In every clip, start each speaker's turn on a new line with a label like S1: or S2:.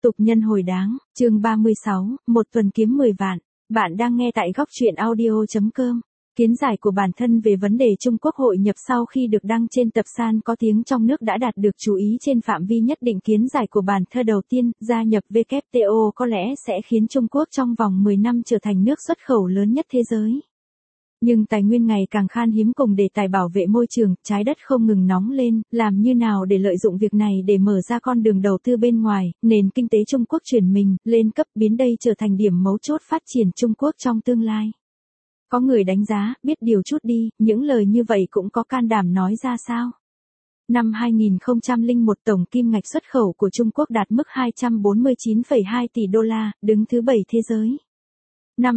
S1: Tục nhân hồi đáng, chương 36, một tuần kiếm 10 vạn. Bạn đang nghe tại góc truyện audio.com. Kiến giải của bản thân về vấn đề Trung Quốc hội nhập sau khi được đăng trên tập san có tiếng trong nước đã đạt được chú ý trên phạm vi nhất định. Kiến giải của bản thơ đầu tiên, gia nhập WTO có lẽ sẽ khiến Trung Quốc trong vòng 10 năm trở thành nước xuất khẩu lớn nhất thế giới. Nhưng tài nguyên ngày càng khan hiếm cùng đề tài bảo vệ môi trường, trái đất không ngừng nóng lên, làm như nào để lợi dụng việc này để mở ra con đường đầu tư bên ngoài, nền kinh tế Trung Quốc chuyển mình, lên cấp biến đây trở thành điểm mấu chốt phát triển Trung Quốc trong tương lai. Có người đánh giá, biết điều chút đi, những lời như vậy cũng có can đảm nói ra sao? Năm 2001 tổng kim ngạch xuất khẩu của Trung Quốc đạt mức 249,2 tỷ đô la, đứng thứ 7 thế giới. Năm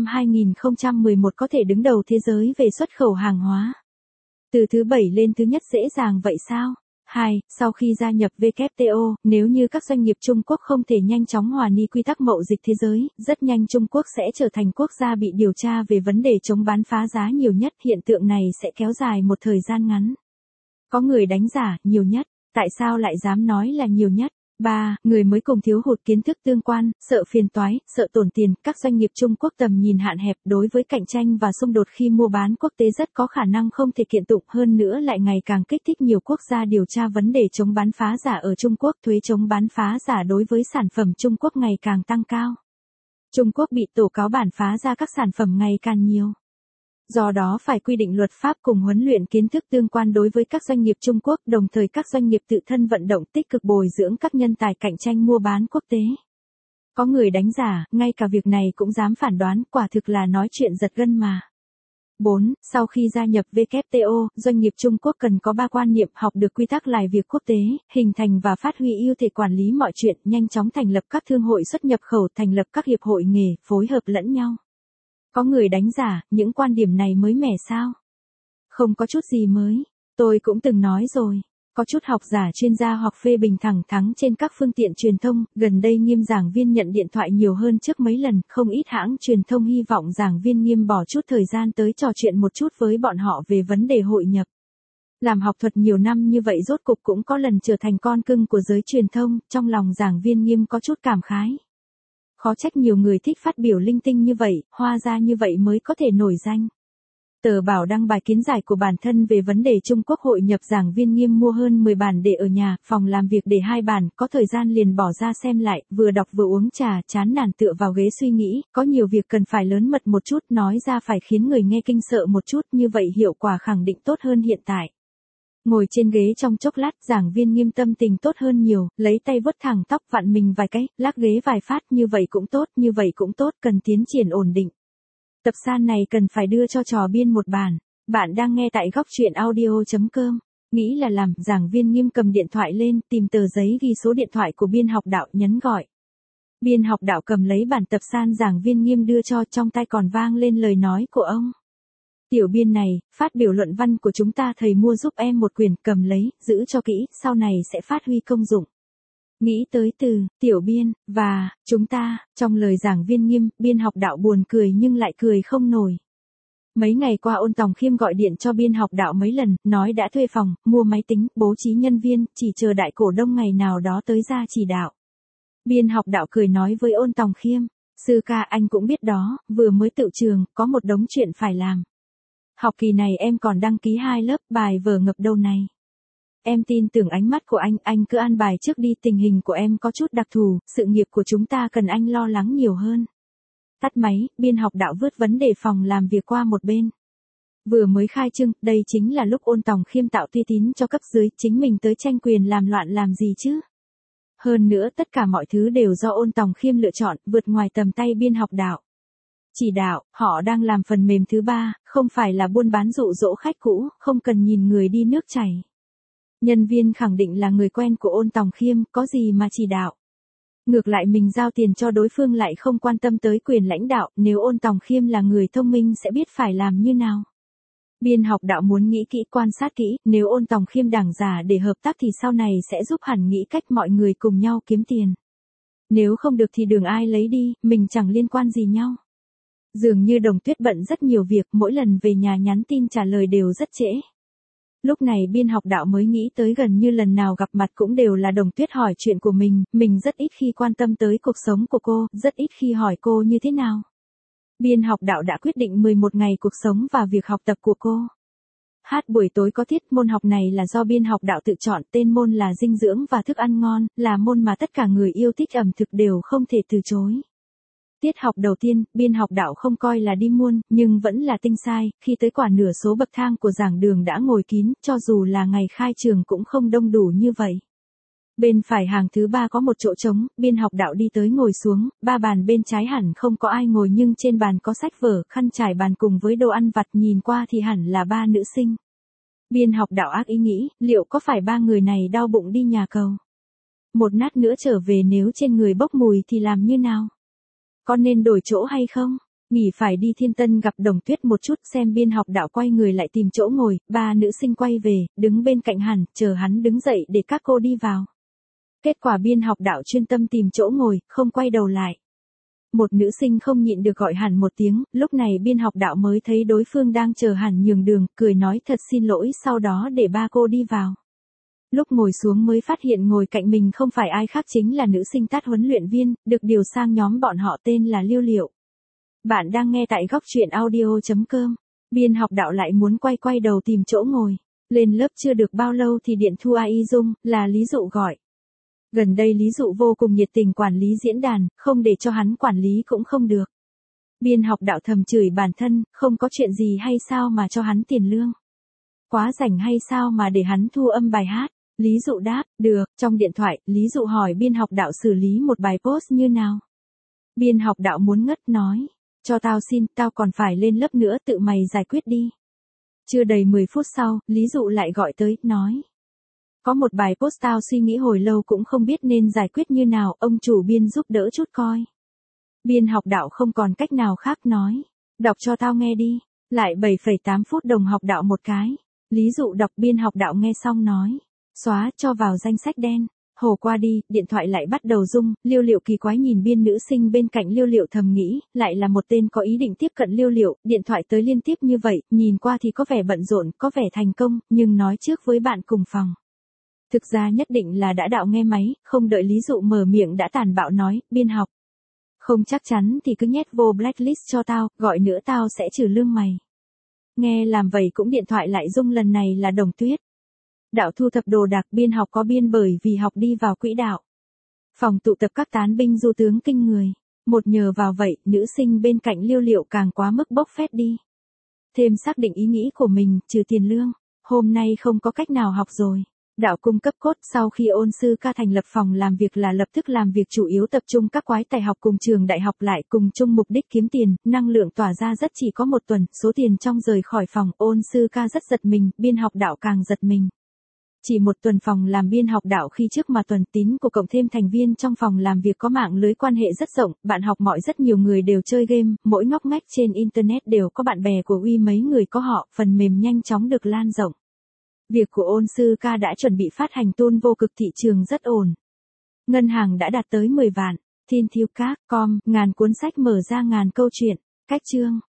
S1: 2011 có thể đứng đầu thế giới về xuất khẩu hàng hóa. Từ thứ 7 lên thứ nhất dễ dàng vậy sao? 2. Sau khi gia nhập WTO, nếu như các doanh nghiệp Trung Quốc không thể nhanh chóng hòa ni quy tắc mậu dịch thế giới, rất nhanh Trung Quốc sẽ trở thành quốc gia bị điều tra về vấn đề chống bán phá giá nhiều nhất. Hiện tượng này sẽ kéo dài một thời gian ngắn. Có người đánh giá nhiều nhất, tại sao lại dám nói là nhiều nhất? 3. Người mới cùng thiếu hụt kiến thức tương quan, sợ phiền toái, sợ tổn tiền, các doanh nghiệp Trung Quốc tầm nhìn hạn hẹp đối với cạnh tranh và xung đột khi mua bán quốc tế rất có khả năng không thể kiện tụng, hơn nữa lại ngày càng kích thích nhiều quốc gia điều tra vấn đề chống bán phá giả ở Trung Quốc. Thuế chống bán phá giả đối với sản phẩm Trung Quốc ngày càng tăng cao. Trung Quốc bị tố cáo bản phá ra các sản phẩm ngày càng nhiều. Do đó phải quy định luật pháp cùng huấn luyện kiến thức tương quan đối với các doanh nghiệp Trung Quốc, đồng thời các doanh nghiệp tự thân vận động tích cực bồi dưỡng các nhân tài cạnh tranh mua bán quốc tế. Có người đánh giá, ngay cả việc này cũng dám phản đoán, quả thực là nói chuyện giật gân mà. 4. Sau khi gia nhập WTO, doanh nghiệp Trung Quốc cần có 3 quan niệm: học được quy tắc làm việc quốc tế, hình thành và phát huy ưu thế quản lý mọi chuyện, nhanh chóng thành lập các thương hội xuất nhập khẩu, thành lập các hiệp hội nghề, phối hợp lẫn nhau. Có người đánh giá, những quan điểm này mới mẻ sao? Không có chút gì mới. Tôi cũng từng nói rồi. Có chút học giả chuyên gia hoặc phê bình thẳng thắn trên các phương tiện truyền thông, gần đây Nghiêm giảng viên nhận điện thoại nhiều hơn trước mấy lần, không ít hãng truyền thông hy vọng giảng viên Nghiêm bỏ chút thời gian tới trò chuyện một chút với bọn họ về vấn đề hội nhập. Làm học thuật nhiều năm như vậy rốt cục cũng có lần trở thành con cưng của giới truyền thông, trong lòng giảng viên Nghiêm có chút cảm khái. Khó trách nhiều người thích phát biểu linh tinh như vậy, hóa ra như vậy mới có thể nổi danh. Tờ Bảo đăng bài kiến giải của bản thân về vấn đề Trung Quốc hội nhập. Giảng viên Nghiêm mua hơn 10 bản để ở nhà, phòng làm việc để 2 bản, có thời gian liền bỏ ra xem lại, vừa đọc vừa uống trà, chán nản tựa vào ghế suy nghĩ, có nhiều việc cần phải lớn mật một chút, nói ra phải khiến người nghe kinh sợ một chút, như vậy hiệu quả khẳng định tốt hơn hiện tại. Ngồi trên ghế trong chốc lát, giảng viên Nghiêm tâm tình tốt hơn nhiều, lấy tay vuốt thẳng tóc, vặn mình vài cái, lắc ghế vài phát, như vậy cũng tốt, như vậy cũng tốt, cần tiến triển ổn định. Tập san này cần phải đưa cho trò biên một bản. Bạn đang nghe tại góc truyện audio.com. Nghĩ là làm, giảng viên Nghiêm cầm điện thoại lên, tìm tờ giấy ghi số điện thoại của biên học đạo, nhấn gọi. Biên học đạo cầm lấy bản tập san giảng viên Nghiêm đưa cho, trong tay còn vang lên lời nói của ông. Tiểu biên này, phát biểu luận văn của chúng ta thầy mua giúp em một quyển, cầm lấy, giữ cho kỹ, sau này sẽ phát huy công dụng. Nghĩ tới từ, tiểu biên, và, chúng ta, trong lời giảng viên Nghiêm, biên học đạo buồn cười nhưng lại cười không nổi. Mấy ngày qua Ôn Tòng Khiêm gọi điện cho biên học đạo mấy lần, nói đã thuê phòng, mua máy tính, bố trí nhân viên, chỉ chờ đại cổ đông ngày nào đó tới ra chỉ đạo. Biên học đạo cười nói với Ôn Tòng Khiêm, sư ca anh cũng biết đó, vừa mới tự trường, có một đống chuyện phải làm. Học kỳ này em còn đăng ký 2 lớp, bài vở ngập đầu này. Em tin tưởng ánh mắt của anh cứ an bài trước đi, tình hình của em có chút đặc thù, sự nghiệp của chúng ta cần anh lo lắng nhiều hơn. Tắt máy, biên học đạo vứt vấn đề phòng làm việc qua một bên. Vừa mới khai trương, đây chính là lúc Ôn Tòng Khiêm tạo uy tín cho cấp dưới, chính mình tới tranh quyền làm loạn làm gì chứ? Hơn nữa tất cả mọi thứ đều do Ôn Tòng Khiêm lựa chọn, vượt ngoài tầm tay biên học đạo. Chỉ đạo, họ đang làm phần mềm thứ 3, không phải là buôn bán dụ dỗ khách cũ, không cần nhìn người đi nước chảy. Nhân viên khẳng định là người quen của Ôn Tòng Khiêm, có gì mà chỉ đạo. Ngược lại mình giao tiền cho đối phương lại không quan tâm tới quyền lãnh đạo, nếu Ôn Tòng Khiêm là người thông minh sẽ biết phải làm như nào. Biên học đạo muốn nghĩ kỹ, quan sát kỹ, nếu Ôn Tòng Khiêm đảng giả để hợp tác thì sau này sẽ giúp hẳn nghĩ cách mọi người cùng nhau kiếm tiền. Nếu không được thì đường ai lấy đi, mình chẳng liên quan gì nhau. Dường như Đồng Tuyết bận rất nhiều việc, mỗi lần về nhà nhắn tin trả lời đều rất trễ. Lúc này Biên Học Đạo mới nghĩ tới gần như lần nào gặp mặt cũng đều là Đồng Tuyết hỏi chuyện của mình rất ít khi quan tâm tới cuộc sống của cô, rất ít khi hỏi cô như thế nào. Biên Học Đạo đã quyết định 11 ngày cuộc sống và việc học tập của cô. Hát buổi tối có tiết, môn học này là do Biên Học Đạo tự chọn, tên môn là dinh dưỡng và thức ăn ngon, là môn mà tất cả người yêu thích ẩm thực đều không thể từ chối. Tiết học đầu tiên, Biên Học Đạo không coi là đi muôn, nhưng vẫn là tinh sai, khi tới quả nửa số bậc thang của giảng đường đã ngồi kín, cho dù là ngày khai trường cũng không đông đủ như vậy. Bên phải hàng thứ 3 có một chỗ trống, Biên Học Đạo đi tới ngồi xuống, 3 bàn bên trái hẳn không có ai ngồi nhưng trên bàn có sách vở, khăn trải bàn cùng với đồ ăn vặt, nhìn qua thì hẳn là 3 nữ sinh. Biên Học Đạo ác ý nghĩ, liệu có phải 3 người này đau bụng đi nhà cầu? Một lát nữa trở về nếu trên người bốc mùi thì làm như nào? Có nên đổi chỗ hay không? Nghỉ phải đi Thiên Tân gặp Đồng Tuyết một chút xem. Biên Học Đạo quay người lại tìm chỗ ngồi, 3 nữ sinh quay về, đứng bên cạnh hẳn, chờ hắn đứng dậy để các cô đi vào. Kết quả Biên Học Đạo chuyên tâm tìm chỗ ngồi, không quay đầu lại. Một nữ sinh không nhịn được gọi hẳn một tiếng, lúc này Biên Học Đạo mới thấy đối phương đang chờ hẳn nhường đường, cười nói thật xin lỗi, sau đó để 3 cô đi vào. Lúc ngồi xuống mới phát hiện ngồi cạnh mình không phải ai khác chính là nữ sinh Tát huấn luyện viên, được điều sang nhóm bọn họ tên là Liêu Liệu. Bạn đang nghe tại góc truyện audio.com. Biên Học Đạo lại muốn quay đầu tìm chỗ ngồi. Lên lớp chưa được bao lâu thì điện thu AI Dung, là Lý Dụ gọi. Gần đây Lý Dụ vô cùng nhiệt tình quản lý diễn đàn, không để cho hắn quản lý cũng không được. Biên Học Đạo thầm chửi bản thân, không có chuyện gì hay sao mà cho hắn tiền lương. Quá rảnh hay sao mà để hắn thu âm bài hát. Lý Dụ đáp, được. Trong điện thoại, Lý Dụ hỏi Biên Học Đạo xử lý một bài post như nào. Biên Học Đạo muốn ngất nói, cho tao xin, tao còn phải lên lớp nữa, tự mày giải quyết đi. Chưa đầy 10 phút sau, Lý Dụ lại gọi tới, nói. Có một bài post tao suy nghĩ hồi lâu cũng không biết nên giải quyết như nào, ông chủ Biên giúp đỡ chút coi. Biên Học Đạo không còn cách nào khác nói. Đọc cho tao nghe đi. Lại 7,8 phút đồng Học Đạo một cái. Lý Dụ đọc. Biên Học Đạo nghe xong nói. Xóa, cho vào danh sách đen. Hồ qua đi, điện thoại lại bắt đầu rung, Liêu Liệu kỳ quái nhìn Biên nữ sinh bên cạnh. Liêu Liệu thầm nghĩ, lại là một tên có ý định tiếp cận Liêu Liệu, điện thoại tới liên tiếp như vậy, nhìn qua thì có vẻ bận rộn, có vẻ thành công, nhưng nói trước với bạn cùng phòng. Thực ra nhất định là đã Đạo nghe máy, không đợi Lý Dụ mở miệng đã tàn bạo nói, Biên học. Không chắc chắn thì cứ nhét vô blacklist cho tao, gọi nữa tao sẽ trừ lương mày. Nghe làm vậy cũng điện thoại lại rung, lần này là Đồng Tuyết. Đạo thu thập đồ đạc. Biên học có biên bởi vì học đi vào quỹ đạo. Phòng tụ tập các tán binh du tướng kinh người. Một nhờ vào vậy, nữ sinh bên cạnh Liêu Liệu càng quá mức bốc phét đi. Thêm xác định ý nghĩ của mình, trừ tiền lương. Hôm nay không có cách nào học rồi. Đạo cung cấp cốt. Sau khi Ôn Sư Ca thành lập phòng làm việc là lập tức làm việc, chủ yếu tập trung các quái tài học cùng trường đại học lại, cùng chung mục đích kiếm tiền, năng lượng tỏa ra rất. Chỉ có một tuần, số tiền trong rời khỏi phòng, Ôn Sư Ca rất giật mình, Biên Học Đạo càng giật mình. Chỉ một tuần phòng làm Biên Học Đạo khi trước mà tuần tín của cộng thêm thành viên trong phòng làm việc có mạng lưới quan hệ rất rộng, bạn học mọi rất nhiều người đều chơi game, mỗi ngóc ngách trên internet đều có bạn bè của uy mấy người có họ, phần mềm nhanh chóng được lan rộng. Việc của Ôn Sư Ca đã chuẩn bị phát hành tool vô cực, thị trường rất ổn. Ngân hàng đã đạt tới 10 vạn. Thiên Thiêu Các.com, ngàn cuốn sách mở ra ngàn câu chuyện. Cách chương.